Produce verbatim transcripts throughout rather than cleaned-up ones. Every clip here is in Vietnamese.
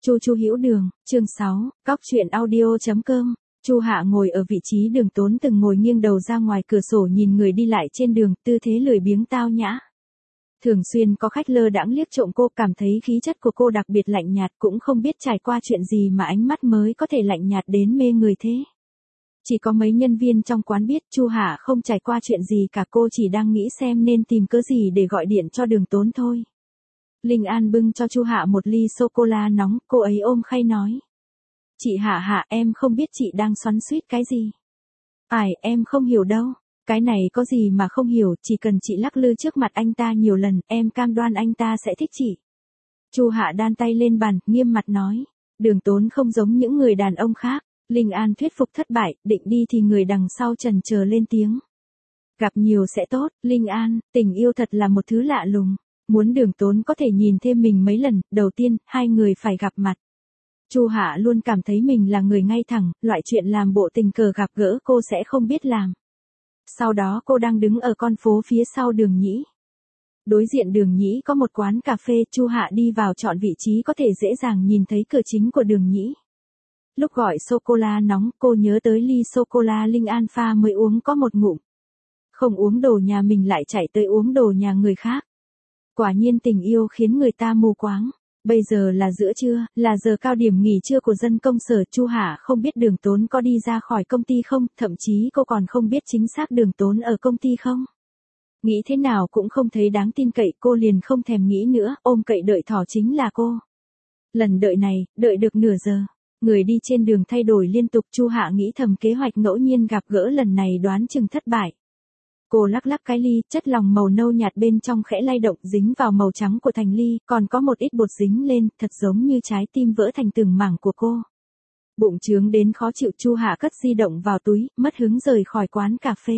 Chu Chu Hiểu Đường, chương sáu, cóc truyện audio chấm com. Chu Hạ ngồi ở vị trí Đường Tốn từng ngồi nghiêng đầu ra ngoài cửa sổ nhìn người đi lại trên đường, tư thế lười biếng tao nhã. Thường xuyên có khách lơ đãng liếc trộm cô, cảm thấy khí chất của cô đặc biệt lạnh nhạt, cũng không biết trải qua chuyện gì mà ánh mắt mới có thể lạnh nhạt đến mê người thế. Chỉ có mấy nhân viên trong quán biết Chu Hạ không trải qua chuyện gì cả, cô chỉ đang nghĩ xem nên tìm cớ gì để gọi điện cho Đường Tốn thôi. Linh An bưng cho Chu Hạ một ly sô-cô-la nóng, cô ấy ôm khay nói. Chị Hạ Hạ, em không biết chị đang xoắn xuýt cái gì. Ai, em không hiểu đâu. Cái này có gì mà không hiểu, chỉ cần chị lắc lư trước mặt anh ta nhiều lần, em cam đoan anh ta sẽ thích chị. Chu Hạ đan tay lên bàn, nghiêm mặt nói. Đường Tốn không giống những người đàn ông khác. Linh An thuyết phục thất bại, định đi thì người đằng sau chần chờ lên tiếng. Gặp nhiều sẽ tốt, Linh An, tình yêu thật là một thứ lạ lùng. Muốn Đường Tốn có thể nhìn thêm mình mấy lần, đầu tiên, hai người phải gặp mặt. Chu Hạ luôn cảm thấy mình là người ngay thẳng, loại chuyện làm bộ tình cờ gặp gỡ cô sẽ không biết làm. Sau đó cô đang đứng ở con phố phía sau Đường Nhĩ. Đối diện Đường Nhĩ có một quán cà phê, Chu Hạ đi vào chọn vị trí có thể dễ dàng nhìn thấy cửa chính của Đường Nhĩ. Lúc gọi sô-cô-la nóng, cô nhớ tới ly sô-cô-la Linh An pha mới uống có một ngụm. Không uống đồ nhà mình lại chạy tới uống đồ nhà người khác. Quả nhiên tình yêu khiến người ta mù quáng. Bây giờ là giữa trưa, là giờ cao điểm nghỉ trưa của dân công sở. Chu Hạ không biết Đường Tốn có đi ra khỏi công ty không, thậm chí cô còn không biết chính xác Đường Tốn ở công ty không. Nghĩ thế nào cũng không thấy đáng tin cậy, cô liền không thèm nghĩ nữa, ôm cậy đợi thỏ chính là cô. Lần đợi này, đợi được nửa giờ. Người đi trên đường thay đổi liên tục, Chu Hạ nghĩ thầm kế hoạch ngẫu nhiên gặp gỡ lần này đoán chừng thất bại. Cô lắc lắc cái ly, chất lòng màu nâu nhạt bên trong khẽ lay động dính vào màu trắng của thành ly, còn có một ít bột dính lên, thật giống như trái tim vỡ thành từng mảng của cô. Bụng trướng đến khó chịu, Chu Hạ cất di động vào túi, mất hứng rời khỏi quán cà phê.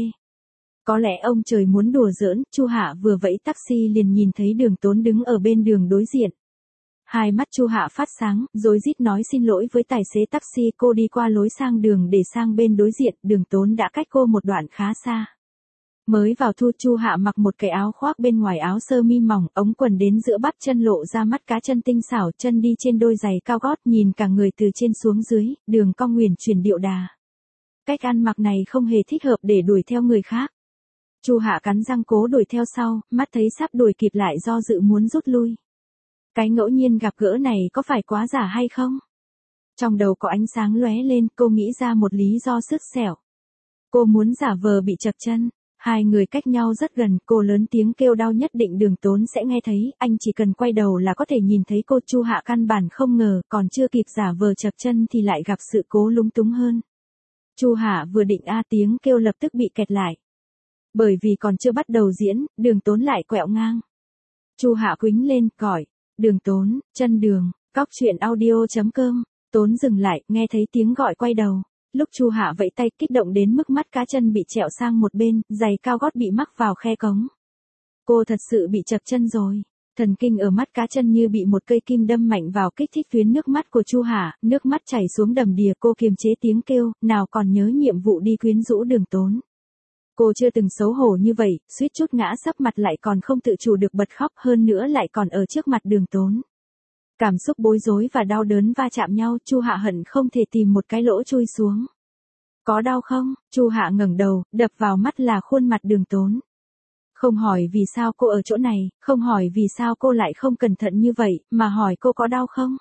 Có lẽ ông trời muốn đùa giỡn, Chu Hạ vừa vẫy taxi liền nhìn thấy Đường Tốn đứng ở bên đường đối diện. Hai mắt Chu Hạ phát sáng, rối rít nói xin lỗi với tài xế taxi, cô đi qua lối sang đường để sang bên đối diện, Đường Tốn đã cách cô một đoạn khá xa. Mới vào thu, Chu Hạ mặc một cái áo khoác bên ngoài áo sơ mi mỏng, ống quần đến giữa bắp chân lộ ra mắt cá chân tinh xảo, chân đi trên đôi giày cao gót, nhìn cả người từ trên xuống dưới, đường cong uyển chuyển điệu đà. Cách ăn mặc này không hề thích hợp để đuổi theo người khác. Chu Hạ cắn răng cố đuổi theo sau, mắt thấy sắp đuổi kịp lại do dự muốn rút lui. Cái ngẫu nhiên gặp gỡ này có phải quá giả hay không? Trong đầu có ánh sáng lóe lên, cô nghĩ ra một lý do sứt sẻo. Cô muốn giả vờ bị trật chân. Hai người cách nhau rất gần, cô lớn tiếng kêu đau, nhất định Đường Tốn sẽ nghe thấy, anh chỉ cần quay đầu là có thể nhìn thấy cô. Chu Hạ căn bản không ngờ, còn chưa kịp giả vờ trật chân thì lại gặp sự cố lúng túng hơn. Chu Hạ vừa định a tiếng kêu lập tức bị kẹt lại. Bởi vì còn chưa bắt đầu diễn, Đường Tốn lại quẹo ngang. Chu Hạ quýnh lên, gọi, Đường Tốn, chân đường, cóc truyện audio chấm com. Tốn dừng lại, nghe thấy tiếng gọi quay đầu. Lúc Chu Hạ vẫy tay, kích động đến mức mắt cá chân bị trẹo sang một bên, giày cao gót bị mắc vào khe cống. Cô thật sự bị chật chân rồi. Thần kinh ở mắt cá chân như bị một cây kim đâm mạnh vào, kích thích tuyến nước mắt của Chu Hạ, nước mắt chảy xuống đầm đìa. Cô kiềm chế tiếng kêu, nào còn nhớ nhiệm vụ đi quyến rũ Đường Tốn. Cô chưa từng xấu hổ như vậy, suýt chút ngã sấp mặt lại còn không tự chủ được bật khóc, hơn nữa lại còn ở trước mặt Đường Tốn. Cảm xúc bối rối và đau đớn va chạm nhau, Chu Hạ hận không thể tìm một cái lỗ chui xuống. Có đau không? Chu Hạ ngẩng đầu, đập vào mắt là khuôn mặt Đường Tốn. Không hỏi vì sao cô ở chỗ này, không hỏi vì sao cô lại không cẩn thận như vậy, mà hỏi cô có đau không?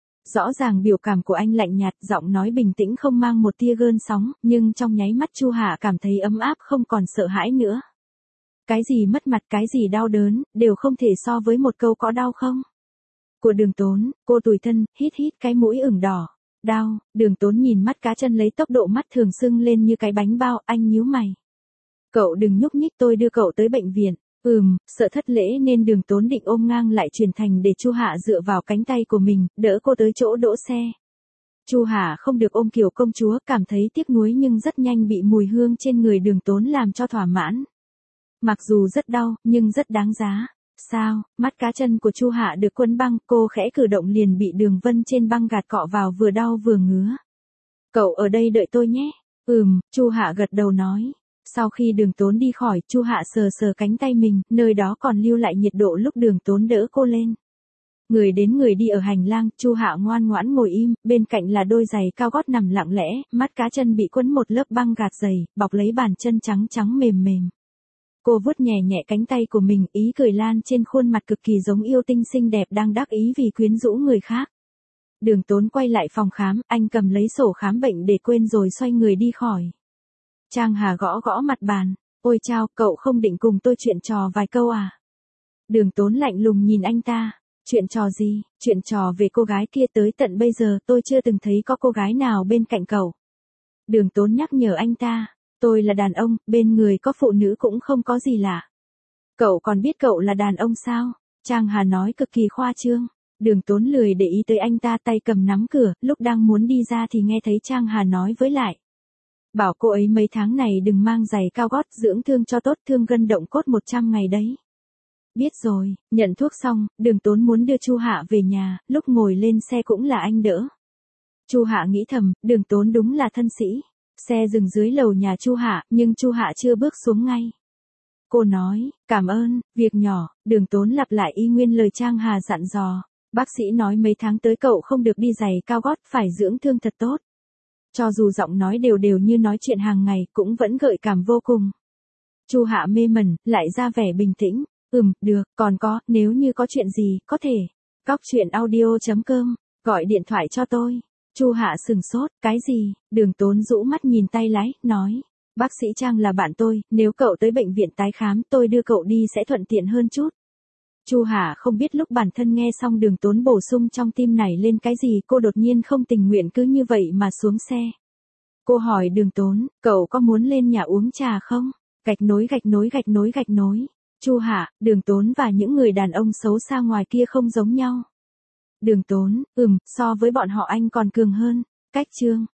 Rõ ràng biểu cảm của anh lạnh nhạt, giọng nói bình tĩnh không mang một tia gợn sóng, nhưng trong nháy mắt Chu Hạ cảm thấy ấm áp, không còn sợ hãi nữa. Cái gì mất mặt, cái gì đau đớn, đều không thể so với một câu có đau không? Của Đường Tốn, cô tủi thân, hít hít cái mũi ửng đỏ. Đau, Đường Tốn nhìn mắt cá chân lấy tốc độ mắt thường sưng lên như cái bánh bao, anh nhíu mày. Cậu đừng nhúc nhích, tôi đưa cậu tới bệnh viện. Ừm, sợ thất lễ nên Đường Tốn định ôm ngang lại chuyển thành để Chu Hạ dựa vào cánh tay của mình, đỡ cô tới chỗ đỗ xe. Chu Hạ không được ôm kiểu công chúa, cảm thấy tiếc nuối nhưng rất nhanh bị mùi hương trên người Đường Tốn làm cho thỏa mãn. Mặc dù rất đau, nhưng rất đáng giá. Sao, mắt cá chân của Chu Hạ được quấn băng, cô khẽ cử động liền bị đường vân trên băng gạt cọ vào, vừa đau vừa ngứa. Cậu ở đây đợi tôi nhé. Ừm, Chu Hạ gật đầu nói. Sau khi Đường Tốn đi khỏi, Chu Hạ sờ sờ cánh tay mình, nơi đó còn lưu lại nhiệt độ lúc Đường Tốn đỡ cô lên. Người đến người đi ở hành lang, Chu Hạ ngoan ngoãn ngồi im, bên cạnh là đôi giày cao gót nằm lặng lẽ, mắt cá chân bị quấn một lớp băng gạt giày, bọc lấy bàn chân trắng trắng mềm mềm. Cô vuốt nhẹ nhẹ cánh tay của mình, ý cười lan trên khuôn mặt cực kỳ giống yêu tinh xinh đẹp đang đắc ý vì quyến rũ người khác. Đường Tốn quay lại phòng khám, anh cầm lấy sổ khám bệnh để quên rồi xoay người đi khỏi. Trang Hà gõ gõ mặt bàn, ôi chao, cậu không định cùng tôi chuyện trò vài câu à? Đường Tốn lạnh lùng nhìn anh ta, chuyện trò gì, chuyện trò về cô gái kia, tới tận bây giờ tôi chưa từng thấy có cô gái nào bên cạnh cậu. Đường Tốn nhắc nhở anh ta, tôi là đàn ông, bên người có phụ nữ cũng không có gì lạ. Cậu còn biết cậu là đàn ông sao? Trang Hà nói cực kỳ khoa trương. Đường Tốn lười để ý tới anh ta, tay cầm nắm cửa, lúc đang muốn đi ra thì nghe thấy Trang Hà nói với lại. Bảo cô ấy mấy tháng này đừng mang giày cao gót, dưỡng thương cho tốt, thương gân động cốt một trăm ngày đấy. Biết rồi, nhận thuốc xong, Đường Tốn muốn đưa Chu Hạ về nhà, lúc ngồi lên xe cũng là anh đỡ. Chu Hạ nghĩ thầm, Đường Tốn đúng là thân sĩ. Xe dừng dưới lầu nhà Chu Hạ, nhưng Chu Hạ chưa bước xuống ngay. Cô nói, cảm ơn, việc nhỏ. Đường Tốn lặp lại y nguyên lời Trang Hà dặn dò. Bác sĩ nói mấy tháng tới cậu không được đi giày cao gót, phải dưỡng thương thật tốt. Cho dù giọng nói đều đều như nói chuyện hàng ngày, cũng vẫn gợi cảm vô cùng. Chu Hạ mê mẩn, lại ra vẻ bình tĩnh. Ừm, được, còn có, nếu như có chuyện gì, có thể. Cóc truyện audio chấm com, gọi điện thoại cho tôi. Chu Hạ sừng sốt, cái gì? Đường Tốn rũ mắt nhìn tay lái, nói. Bác sĩ Trang là bạn tôi, nếu cậu tới bệnh viện tái khám, tôi đưa cậu đi sẽ thuận tiện hơn chút. Chu Hạ không biết lúc bản thân nghe xong Đường Tốn bổ sung trong tim này lên cái gì, cô đột nhiên không tình nguyện cứ như vậy mà xuống xe. Cô hỏi Đường Tốn, cậu có muốn lên nhà uống trà không? Gạch nối gạch nối gạch nối gạch nối. Chu Hạ, Đường Tốn và những người đàn ông xấu xa ngoài kia không giống nhau. Đường Tốn, ừm, so với bọn họ anh còn cường hơn. Cách chương.